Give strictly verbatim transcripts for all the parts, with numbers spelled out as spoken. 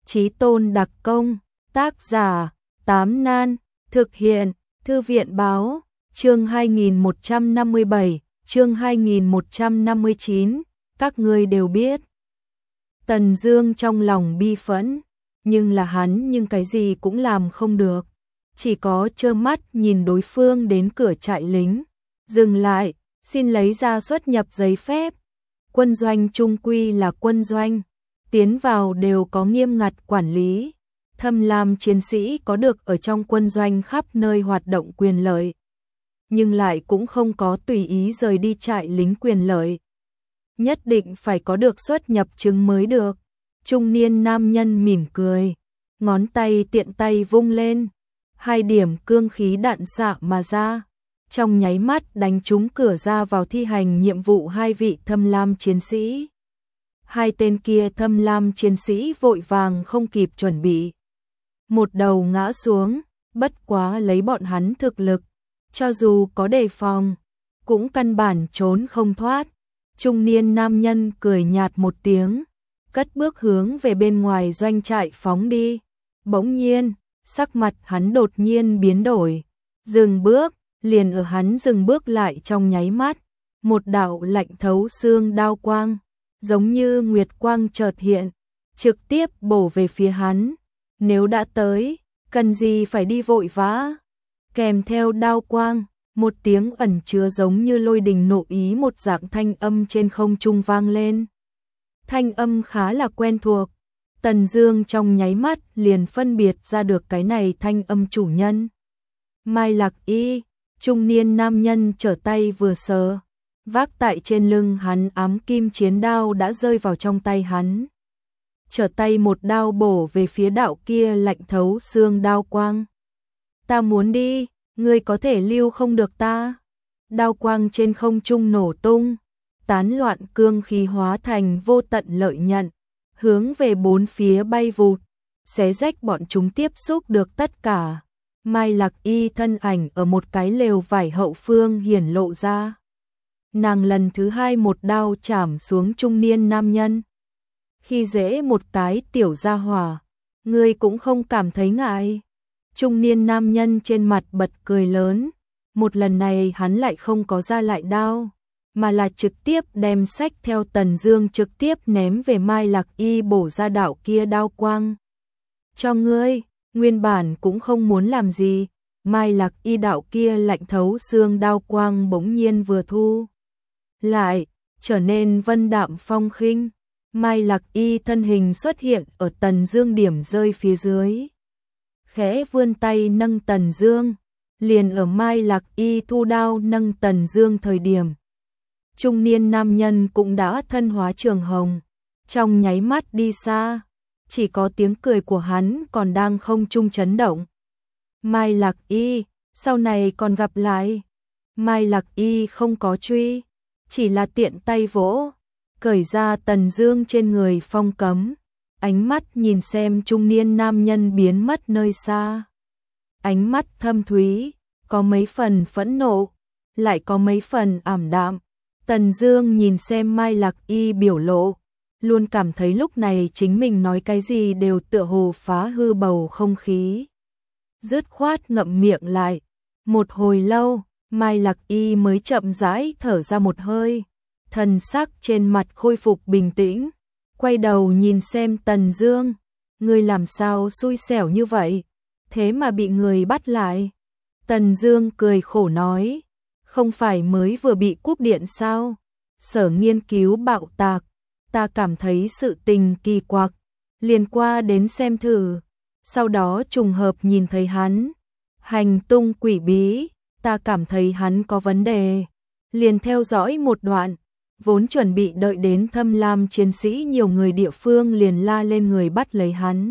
Chí tôn đặc công, tác giả, Tám Nan, thực hiện, Thư viện báo, chương hai nghìn một trăm năm mươi bảy, chương hai nghìn một trăm năm mươi chín, các ngươi đều biết. Tần Dương trong lòng bi phẫn, nhưng là hắn nhưng cái gì cũng làm không được, chỉ có trơ mắt nhìn đối phương đến cửa trại lính, dừng lại, xin lấy ra xuất nhập giấy phép. Quân doanh trung quy là quân doanh, tiến vào đều có nghiêm ngặt quản lý. Thâm lam chiến sĩ có được ở trong quân doanh khắp nơi hoạt động quyền lợi, nhưng lại cũng không có tùy ý rời đi trại lính quyền lợi. Nhất định phải có được xuất nhập chứng mới được. Trung niên nam nhân mỉm cười, ngón tay tiện tay vung lên, hai điểm cương khí đạn xạ mà ra, trong nháy mắt đánh trúng cửa ra vào thi hành nhiệm vụ hai vị thâm lam chiến sĩ. Hai tên kia thâm lam chiến sĩ vội vàng không kịp chuẩn bị, một đầu ngã xuống, bất quá lấy bọn hắn thực lực, cho dù có đề phòng, cũng căn bản trốn không thoát. Trung niên nam nhân cười nhạt một tiếng, cất bước hướng về bên ngoài doanh trại phóng đi. Bỗng nhiên, sắc mặt hắn đột nhiên biến đổi, dừng bước, liền ở hắn dừng bước lại trong nháy mắt, một đạo lạnh thấu xương đao quang, giống như nguyệt quang chợt hiện, trực tiếp bổ về phía hắn. Nếu đã tới, cần gì phải đi vội vã? Kèm theo đao quang, một tiếng ẩn chứa giống như lôi đình nộ ý một dạng thanh âm trên không trung vang lên. Thanh âm khá là quen thuộc, Tần Dương trong nháy mắt liền phân biệt ra được cái này thanh âm chủ nhân. Mai Lạc Y, trung niên nam nhân trở tay vừa sờ, vác tại trên lưng hắn ám kim chiến đao đã rơi vào trong tay hắn. Trở tay một đao bổ về phía đạo kia lạnh thấu xương đao quang. Ta muốn đi, ngươi có thể lưu không được ta. Đao quang trên không trung nổ tung, tán loạn cương khí hóa thành vô tận lợi nhận, hướng về bốn phía bay vụt, xé rách bọn chúng tiếp xúc được tất cả. Mai Lạc Y thân ảnh ở một cái lều vải hậu phương hiển lộ ra. Nàng lần thứ hai một đao chảm xuống trung niên nam nhân. Khi dễ một cái tiểu gia hỏa, ngươi cũng không cảm thấy ngại. Trung niên nam nhân trên mặt bật cười lớn, một lần này hắn lại không có ra lại đao, mà là trực tiếp đem sách theo Tần Dương trực tiếp ném về Mai Lạc Y bổ ra đạo kia đao quang. Cho ngươi, nguyên bản cũng không muốn làm gì, Mai Lạc Y đạo kia lạnh thấu xương đao quang bỗng nhiên vừa thu lại, trở nên vân đạm phong khinh. Mai Lạc Y thân hình xuất hiện ở Tần Dương điểm rơi phía dưới, khẽ vươn tay nâng Tần Dương, liền ở Mai Lạc Y thu đao nâng Tần Dương thời điểm, trung niên nam nhân cũng đã thân hóa trường hồng, trong nháy mắt đi xa, chỉ có tiếng cười của hắn còn đang không trung chấn động. Mai Lạc Y, sau này còn gặp lại. Mai Lạc Y không có truy, chỉ là tiện tay vỗ, cởi ra Tần Dương trên người phong cấm, ánh mắt nhìn xem trung niên nam nhân biến mất nơi xa. Ánh mắt thâm thúy, có mấy phần phẫn nộ, lại có mấy phần ảm đạm. Tần Dương nhìn xem Mai Lạc Y biểu lộ, luôn cảm thấy lúc này chính mình nói cái gì đều tựa hồ phá hư bầu không khí. Dứt khoát ngậm miệng lại, một hồi lâu, Mai Lạc Y mới chậm rãi thở ra một hơi, thần sắc trên mặt khôi phục bình tĩnh, quay đầu nhìn xem Tần Dương, ngươi làm sao xui xẻo như vậy, thế mà bị người bắt lại. Tần Dương cười khổ nói, không phải mới vừa bị cúp điện sao? Sở nghiên cứu bạo tạc, ta cảm thấy sự tình kỳ quặc, liền qua đến xem thử, sau đó trùng hợp nhìn thấy hắn, hành tung quỷ bí, ta cảm thấy hắn có vấn đề, liền theo dõi một đoạn, vốn chuẩn bị đợi đến thâm lam chiến sĩ nhiều người địa phương liền la lên người bắt lấy hắn.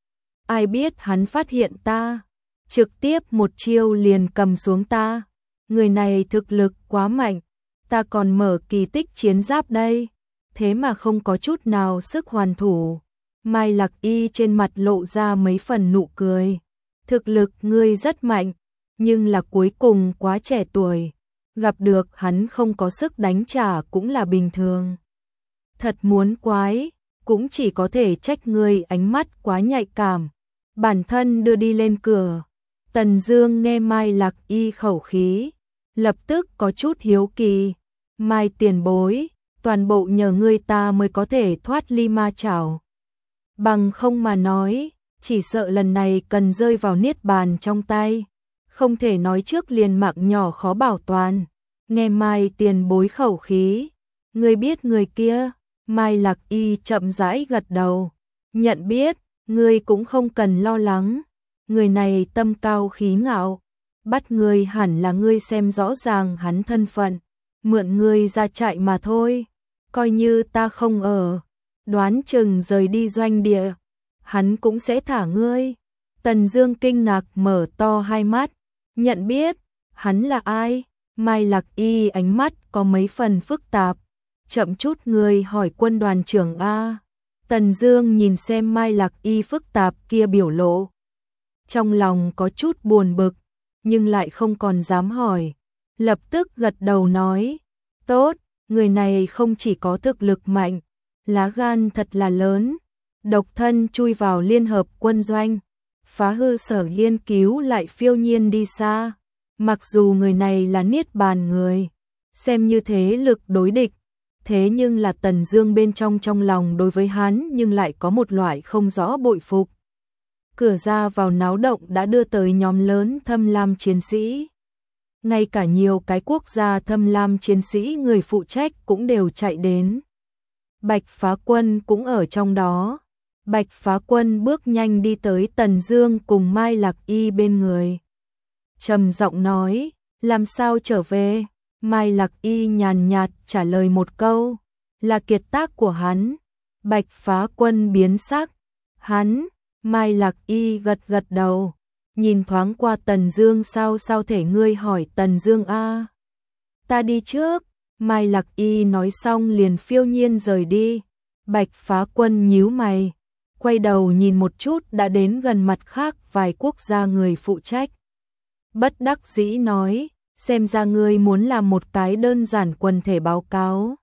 Ai biết hắn phát hiện ta, trực tiếp một chiêu liền cầm xuống ta. Người này thực lực quá mạnh, ta còn mở kỳ tích chiến giáp đây, thế mà không có chút nào sức hoàn thủ. Mai Lạc Y trên mặt lộ ra mấy phần nụ cười. Thực lực ngươi rất mạnh, nhưng là cuối cùng quá trẻ tuổi, gặp được hắn không có sức đánh trả cũng là bình thường. Thật muốn quái, cũng chỉ có thể trách ngươi ánh mắt quá nhạy cảm. Bản thân đưa đi lên cửa. Tần Dương nghe Mai Lạc Y khẩu khí, lập tức có chút hiếu kỳ. Mai tiền bối, toàn bộ nhờ ngươi ta mới có thể thoát ly ma chảo. Bằng không mà nói, chỉ sợ lần này cần rơi vào niết bàn trong tay. Không thể nói trước liền mạng nhỏ khó bảo toàn. Nghe Mai tiền bối khẩu khí, ngươi biết người kia? Mai Lạc Y chậm rãi gật đầu. Nhận biết, ngươi cũng không cần lo lắng. Người này tâm cao khí ngạo, bắt ngươi hẳn là ngươi xem rõ ràng hắn thân phận, mượn ngươi ra chạy mà thôi. Coi như ta không ở, đoán chừng rời đi doanh địa, hắn cũng sẽ thả ngươi. Tần Dương kinh ngạc mở to hai mắt, nhận biết, hắn là ai? Mai Lạc Y ánh mắt có mấy phần phức tạp, chậm chút ngươi hỏi quân đoàn trưởng a. Tần Dương nhìn xem Mai Lạc Y phức tạp kia biểu lộ, trong lòng có chút buồn bực, nhưng lại không còn dám hỏi, lập tức gật đầu nói, tốt, người này không chỉ có thực lực mạnh, lá gan thật là lớn, độc thân chui vào liên hợp quân doanh, phá hư sở nghiên cứu lại phiêu nhiên đi xa. Mặc dù người này là niết bàn người, xem như thế lực đối địch, thế nhưng là Tần Dương bên trong trong lòng đối với hắn nhưng lại có một loại không rõ bội phục. Cửa ra vào náo động đã đưa tới nhóm lớn Thâm Lam chiến sĩ. Ngay cả nhiều cái quốc gia Thâm Lam chiến sĩ người phụ trách cũng đều chạy đến. Bạch Phá Quân cũng ở trong đó. Bạch Phá Quân bước nhanh đi tới Tần Dương cùng Mai Lạc Y bên người. Trầm giọng nói, làm sao trở về? Mai Lạc Y nhàn nhạt trả lời một câu, là kiệt tác của hắn. Bạch Phá Quân biến sắc, hắn, Mai Lạc Y gật gật đầu, nhìn thoáng qua Tần Dương, sao sao thể ngươi hỏi Tần Dương a? Ta đi trước. Mai Lạc Y nói xong liền phiêu nhiên rời đi. Bạch Phá Quân nhíu mày, quay đầu nhìn một chút đã đến gần mặt khác vài quốc gia người phụ trách. Bất đắc dĩ nói, xem ra ngươi muốn làm một cái đơn giản quần thể báo cáo.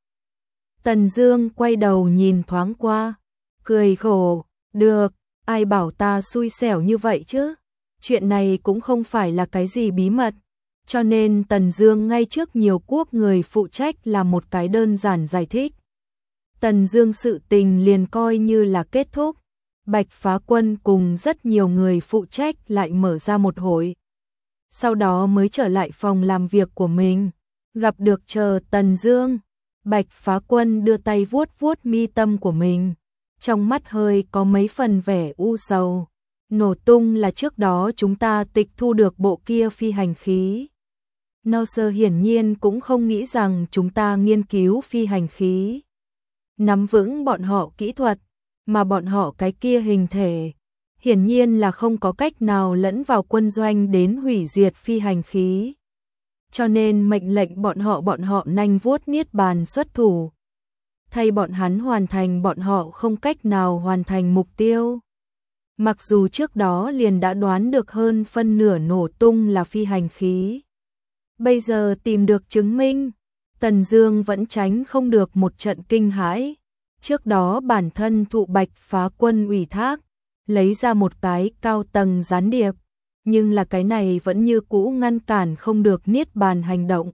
Tần Dương quay đầu nhìn thoáng qua, cười khổ, được, ai bảo ta xui xẻo như vậy chứ? Chuyện này cũng không phải là cái gì bí mật, cho nên Tần Dương ngay trước nhiều quốc người phụ trách làm một cái đơn giản giải thích. Tần Dương sự tình liền coi như là kết thúc. Bạch Phá Quân cùng rất nhiều người phụ trách lại mở ra một hội. Sau đó mới trở lại phòng làm việc của mình, gặp được chờ Tần Dương. Bạch Phá Quân đưa tay vuốt vuốt mi tâm của mình, trong mắt hơi có mấy phần vẻ u sầu. Nổ tung là trước đó chúng ta tịch thu được bộ kia phi hành khí. No Sơ hiển nhiên cũng không nghĩ rằng chúng ta nghiên cứu phi hành khí, nắm vững bọn họ kỹ thuật, mà bọn họ cái kia hình thể, hiển nhiên là không có cách nào lẫn vào quân doanh đến hủy diệt phi hành khí. Cho nên mệnh lệnh bọn họ bọn họ nhanh vuốt niết bàn xuất thủ, thay bọn hắn hoàn thành bọn họ không cách nào hoàn thành mục tiêu. Mặc dù trước đó liền đã đoán được hơn phân nửa nổ tung là phi hành khí, bây giờ tìm được chứng minh, Tần Dương vẫn tránh không được một trận kinh hãi. Trước đó bản thân thụ Bạch Phá Quân ủy thác, lấy ra một cái cao tầng gián điệp, nhưng là cái này vẫn như cũ ngăn cản không được niết bàn hành động.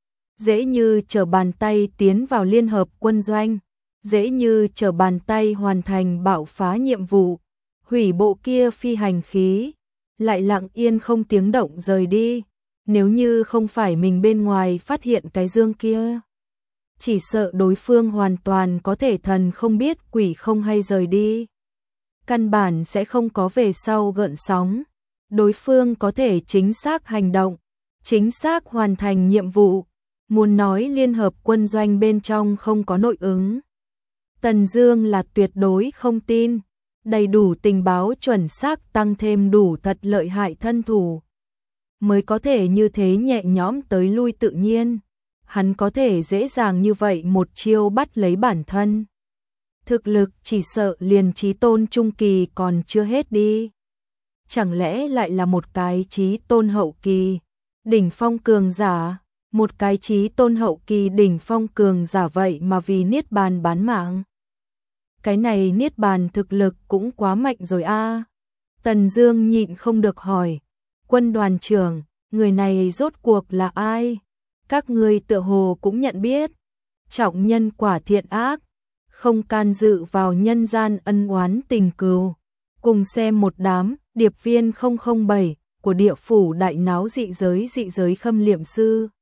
Dễ như trở bàn tay tiến vào liên hợp quân doanh, dễ như trở bàn tay hoàn thành bạo phá nhiệm vụ, hủy bộ kia phi hành khí, lại lặng yên không tiếng động rời đi. Nếu như không phải mình bên ngoài phát hiện cái dương kia, chỉ sợ đối phương hoàn toàn có thể thần không biết quỷ không hay rời đi. Căn bản sẽ không có về sau gợn sóng. Đối phương có thể chính xác hành động, chính xác hoàn thành nhiệm vụ. Muốn nói liên hợp quân doanh bên trong không có nội ứng, Tần Dương là tuyệt đối không tin. Đầy đủ tình báo chuẩn xác tăng thêm đủ thật lợi hại thân thủ, mới có thể như thế nhẹ nhõm tới lui tự nhiên. Hắn có thể dễ dàng như vậy một chiêu bắt lấy bản thân. Thực lực chỉ sợ liền chí tôn trung kỳ còn chưa hết đi. Chẳng lẽ lại là một cái chí tôn hậu kỳ đỉnh phong cường giả, một cái chí tôn hậu kỳ đỉnh phong cường giả vậy mà vì niết bàn bán mạng. cái này niết bàn thực lực cũng quá mạnh rồi a. Tần Dương nhịn không được hỏi, Quân đoàn trưởng, người này rốt cuộc là ai? Các ngươi tựa hồ cũng nhận biết, trọng nhân quả thiện ác, không can dự vào nhân gian ân oán tình cừu. Cùng xem một đám điệp viên không không bảy của địa phủ đại náo dị giới dị giới khâm liệm sư.